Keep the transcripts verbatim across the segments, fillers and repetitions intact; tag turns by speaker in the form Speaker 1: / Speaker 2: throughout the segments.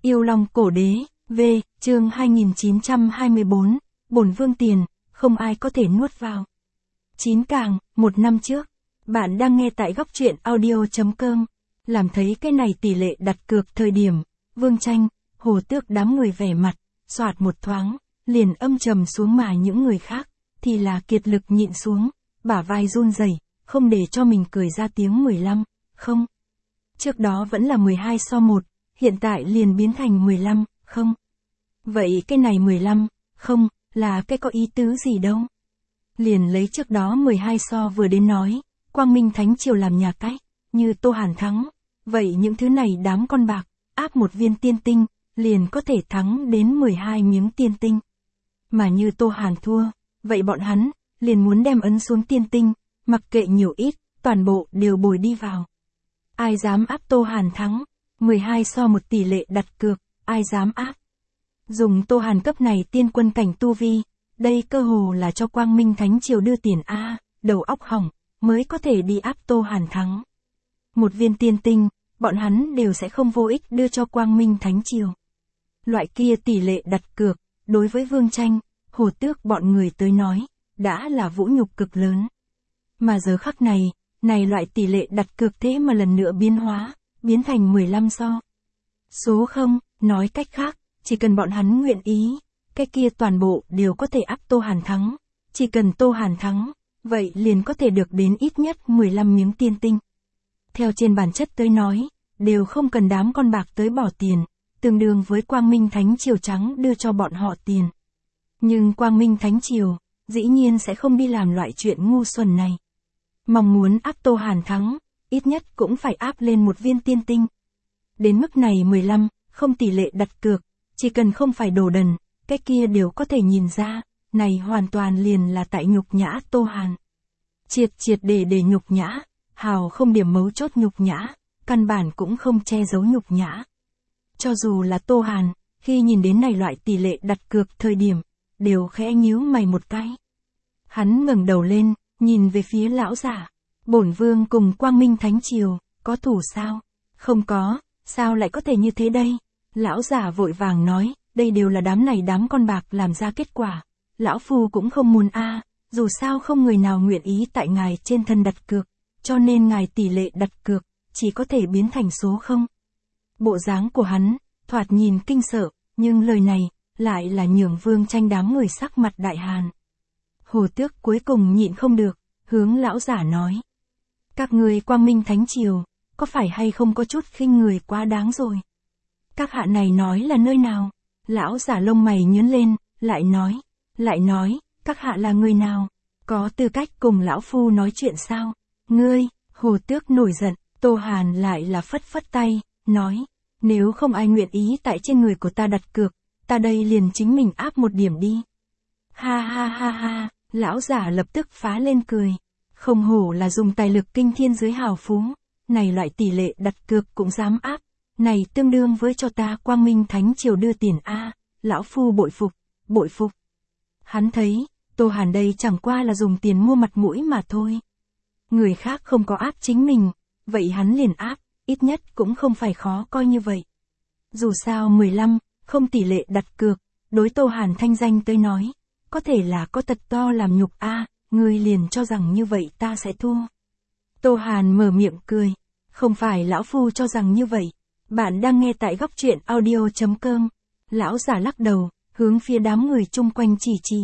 Speaker 1: Yêu Long Cổ Đế, V, chương hai nghìn chín trăm hai mươi bốn, Bổn Vương tiền, không ai có thể nuốt vào. chín càng, một năm trước. Bạn đang nghe tại góc truyện audio chấm com. Làm thấy cái này tỷ lệ đặt cược thời điểm, Vương Tranh, Hồ Tước đám người vẻ mặt, soạt một thoáng, liền âm trầm xuống mà những người khác, thì là kiệt lực nhịn xuống, bả vai run rẩy, không để cho mình cười ra tiếng mười lăm, không. Trước đó vẫn là mười hai so một, hiện tại liền biến thành mười lăm, không. Vậy cái này mười lăm, không, là cái có ý tứ gì đâu. Liền lấy trước đó mười hai so vừa đến nói, Quang Minh Thánh Triều làm nhà cách, như Tô Hàn thắng, vậy những thứ này đám con bạc, áp một viên tiên tinh, liền có thể thắng đến mười hai miếng tiên tinh. Mà như Tô Hàn thua, vậy bọn hắn, liền muốn đem ấn xuống tiên tinh, mặc kệ nhiều ít, toàn bộ đều bồi đi vào. Ai dám áp Tô Hàn thắng, mười hai so một tỷ lệ đặt cược, ai dám áp. Dùng Tô Hàn cấp này tiên quân cảnh tu vi, đây cơ hồ là cho Quang Minh Thánh Triều đưa tiền A, đầu óc hỏng, mới có thể đi áp Tô Hàn thắng. Một viên tiên tinh, bọn hắn đều sẽ không vô ích đưa cho Quang Minh Thánh Triều. Loại kia tỷ lệ đặt cược, đối với Vương Tranh, Hồ Tước bọn người tới nói, đã là vũ nhục cực lớn. Mà giờ khắc này, này loại tỷ lệ đặt cược thế mà lần nữa biến hóa, biến thành mười lăm so. Số không, nói cách khác, chỉ cần bọn hắn nguyện ý, cái kia toàn bộ đều có thể áp Tô Hàn thắng. Chỉ cần Tô Hàn thắng, vậy liền có thể được đến ít nhất mười lăm miếng tiên tinh. Theo trên bản chất tới nói, đều không cần đám con bạc tới bỏ tiền, tương đương với Quang Minh Thánh Triều trắng đưa cho bọn họ tiền. Nhưng Quang Minh Thánh Triều, dĩ nhiên sẽ không đi làm loại chuyện ngu xuẩn này. Mong muốn áp Tô Hàn thắng, ít nhất cũng phải áp lên một viên tiên tinh. Đến mức này mười lăm, không tỷ lệ đặt cược, chỉ cần không phải đồ đần, cái kia đều có thể nhìn ra, này hoàn toàn liền là tại nhục nhã Tô Hàn. Triệt triệt để để nhục nhã, hào không điểm mấu chốt nhục nhã, căn bản cũng không che giấu nhục nhã. Cho dù là Tô Hàn, khi nhìn đến này loại tỷ lệ đặt cược thời điểm, đều khẽ nhíu mày một cái. Hắn ngẩng đầu lên, nhìn về phía lão giả. Bổn Vương cùng Quang Minh Thánh Triều, có thủ sao? Không có, sao lại có thể như thế đây? Lão giả vội vàng nói, đây đều là đám này đám con bạc làm ra kết quả. Lão Phu cũng không muốn a, dù sao không người nào nguyện ý tại ngài trên thân đặt cược, cho nên ngài tỷ lệ đặt cược, chỉ có thể biến thành số không. Bộ dáng của hắn, thoạt nhìn kinh sợ, nhưng lời này, lại là nhường Vương Tranh đám người sắc mặt đại hàn. Hồ Tước cuối cùng nhịn không được, hướng lão giả nói. Các người Quang Minh Thánh Triều, có phải hay không có chút khinh người quá đáng rồi? Các hạ này nói là nơi nào? Lão giả lông mày nhướng lên, lại nói, lại nói, các hạ là người nào? Có tư cách cùng lão phu nói chuyện sao? Ngươi, Hồ Tước nổi giận, Tô Hàn lại là phất phất tay, nói, nếu không ai nguyện ý tại trên người của ta đặt cược, ta đây liền chính mình áp một điểm đi. Ha ha ha ha, lão giả lập tức phá lên cười. Không hổ là dùng tài lực kinh thiên dưới hào phú, này loại tỷ lệ đặt cược cũng dám áp, này tương đương với cho ta Quang Minh Thánh Triều đưa tiền a, lão phu bội phục, bội phục. Hắn thấy, Tô Hàn đây chẳng qua là dùng tiền mua mặt mũi mà thôi. Người khác không có áp chính mình, vậy hắn liền áp, ít nhất cũng không phải khó coi như vậy. Dù sao mười lăm, không tỷ lệ đặt cược, đối Tô Hàn thanh danh tới nói, có thể là có tật to làm nhục a, ngươi liền cho rằng như vậy ta sẽ thua. Tô Hàn mở miệng cười, không phải lão phu cho rằng như vậy, bạn đang nghe tại góc truyện audio chấm com. Lão giả lắc đầu, hướng phía đám người chung quanh chỉ chỉ.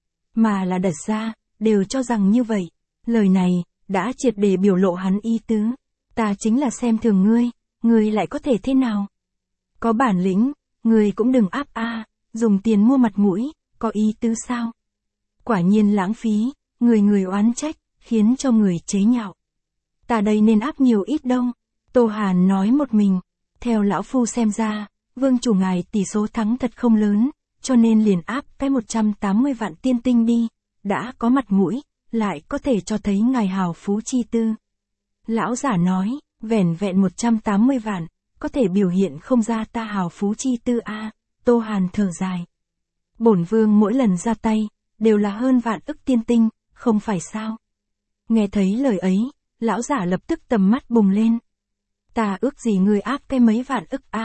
Speaker 1: Mà là đặt ra, đều cho rằng như vậy, lời này, đã triệt để biểu lộ hắn ý tứ. Ta chính là xem thường ngươi, ngươi lại có thể thế nào? Có bản lĩnh, ngươi cũng đừng áp a, dùng tiền mua mặt mũi, có ý tứ sao? Quả nhiên lãng phí, người người oán trách, khiến cho người chế nhạo. Ta đây nên áp nhiều ít đâu? Tô Hàn nói một mình, theo lão phu xem ra, Vương chủ ngài tỷ số thắng thật không lớn, cho nên liền áp cái một trăm tám mươi vạn tiên tinh đi, đã có mặt mũi, lại có thể cho thấy ngài hào phú chi tư. Lão giả nói, vẻn vẹn một trăm tám mươi vạn, có thể biểu hiện không ra ta hào phú chi tư a. Tô Hàn thở dài. Bổn Vương mỗi lần ra tay, đều là hơn vạn ức tiên tinh, không phải sao? Nghe thấy lời ấy, lão giả lập tức tầm mắt bùng lên. Ta ước gì người áp cái mấy vạn ức a,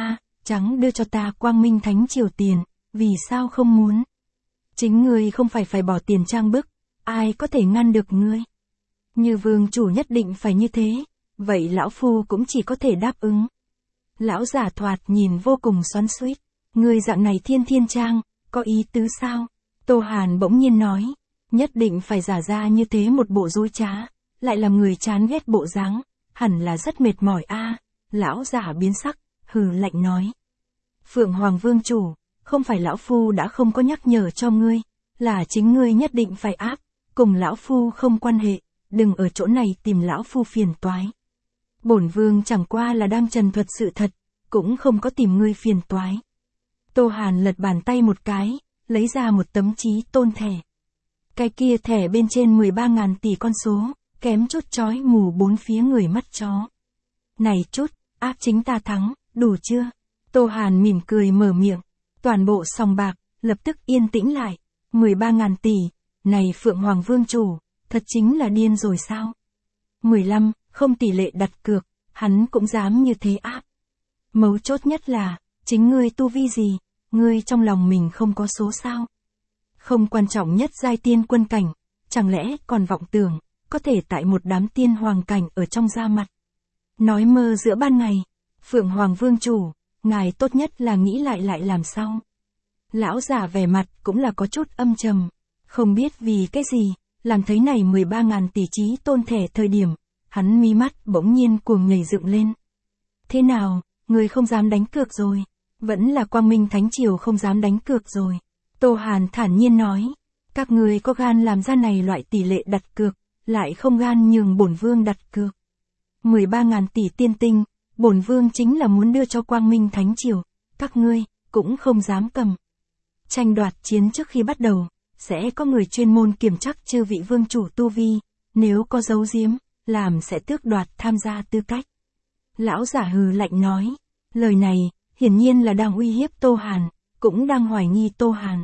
Speaker 1: trắng đưa cho ta Quang Minh Thánh Triều tiền, vì sao không muốn? Chính ngươi không phải phải bỏ tiền trang bức, ai có thể ngăn được ngươi? Như vương chủ nhất định phải như thế, vậy lão phu cũng chỉ có thể đáp ứng. Lão giả thoạt nhìn vô cùng xoắn xuýt, ngươi dạng này thiên thiên trang, có ý tứ sao? Tô Hàn bỗng nhiên nói, nhất định phải giả ra như thế một bộ dối trá, lại làm người chán ghét bộ dáng, hẳn là rất mệt mỏi a. Lão giả biến sắc, hừ lạnh nói. Phượng Hoàng Vương chủ, không phải lão phu đã không có nhắc nhở cho ngươi, là chính ngươi nhất định phải áp, cùng lão phu không quan hệ, đừng ở chỗ này tìm lão phu phiền toái. Bổn vương chẳng qua là đang trần thuật sự thật, cũng không có tìm ngươi phiền toái. Tô Hàn lật bàn tay một cái, lấy ra một tấm chí tôn thẻ. Cái kia thẻ bên trên mười ba ngàn tỷ con số, kém chút chói mù bốn phía người mắt chó. Này chút, áp chính ta thắng, đủ chưa? Tô Hàn mỉm cười mở miệng, toàn bộ sòng bạc, lập tức yên tĩnh lại. mười ba ngàn tỷ, này Phượng Hoàng Vương chủ, thật chính là điên rồi sao? mười lăm, không tỷ lệ đặt cược, hắn cũng dám như thế áp. Mấu chốt nhất là, chính ngươi tu vi gì, ngươi trong lòng mình không có số sao? Không quan trọng nhất giai tiên quân cảnh, chẳng lẽ còn vọng tưởng, có thể tại một đám tiên hoàng cảnh ở trong ra mặt. Nói mơ giữa ban ngày, Phượng Hoàng Vương chủ, ngài tốt nhất là nghĩ lại lại làm sao. Lão giả vẻ mặt cũng là có chút âm trầm, không biết vì cái gì, làm thấy này mười ba ngàn tỷ chí tôn thẻ thời điểm, hắn mi mắt bỗng nhiên cuồng nhảy dựng lên. Thế nào, người không dám đánh cược rồi, vẫn là Quang Minh Thánh Triều không dám đánh cược rồi. Tô Hàn thản nhiên nói, các người có gan làm ra này loại tỷ lệ đặt cược, lại không gan nhường bổn vương đặt cược. mười ba ngàn tỷ tiên tinh, bổn vương chính là muốn đưa cho Quang Minh Thánh Triều, các ngươi cũng không dám cầm. Tranh đoạt chiến trước khi bắt đầu, sẽ có người chuyên môn kiểm trắc chư vị vương chủ tu vi, nếu có giấu giếm, làm sẽ tước đoạt tham gia tư cách. Lão giả hừ lạnh nói, lời này, hiển nhiên là đang uy hiếp Tô Hàn, cũng đang hoài nghi Tô Hàn.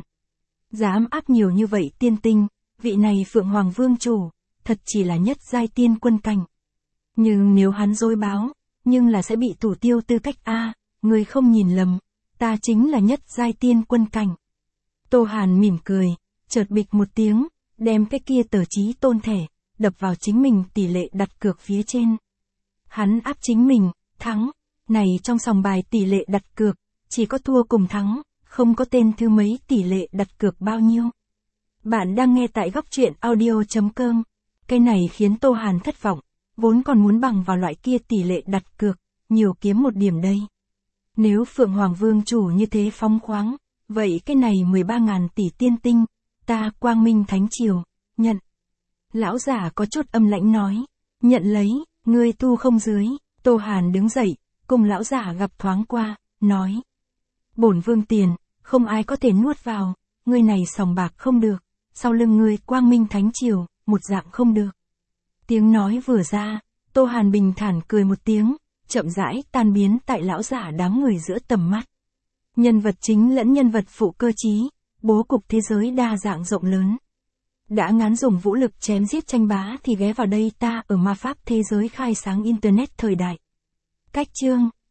Speaker 1: Dám áp nhiều như vậy tiên tinh, vị này Phượng Hoàng Vương chủ, thật chỉ là nhất giai tiên quân cảnh. Nhưng nếu hắn dối báo, nhưng là sẽ bị thủ tiêu tư cách a, người không nhìn lầm, ta chính là nhất giai tiên quân cảnh. Tô Hàn mỉm cười, chợt bịch một tiếng, đem cái kia tờ chí tôn thẻ, đập vào chính mình tỷ lệ đặt cược phía trên. Hắn áp chính mình, thắng, này trong sòng bài tỷ lệ đặt cược, chỉ có thua cùng thắng, không có tên thứ mấy tỷ lệ đặt cược bao nhiêu. Bạn đang nghe tại góc truyện audio chấm com. Cái này khiến Tô Hàn thất vọng, vốn còn muốn bằng vào loại kia tỷ lệ đặt cược, nhiều kiếm một điểm đây. Nếu Phượng Hoàng Vương chủ như thế phóng khoáng, vậy cái này mười ba ngàn tỷ tiên tinh, ta Quang Minh Thánh Triều, nhận. Lão giả có chút âm lãnh nói, nhận lấy, ngươi tu không dưới. Tô Hàn đứng dậy, cùng lão giả gặp thoáng qua, nói. Bổn vương tiền, không ai có thể nuốt vào, ngươi này sòng bạc không được, sau lưng ngươi Quang Minh Thánh Triều, một dạng không được. Tiếng nói vừa ra, Tô Hàn bình thản cười một tiếng, chậm rãi tan biến tại lão giả đám người giữa tầm mắt. Nhân vật chính lẫn nhân vật phụ cơ trí, bố cục thế giới đa dạng rộng lớn. Đã ngán dùng vũ lực chém giết tranh bá thì ghé vào đây ta ở ma pháp thế giới khai sáng Internet thời đại. Cách chương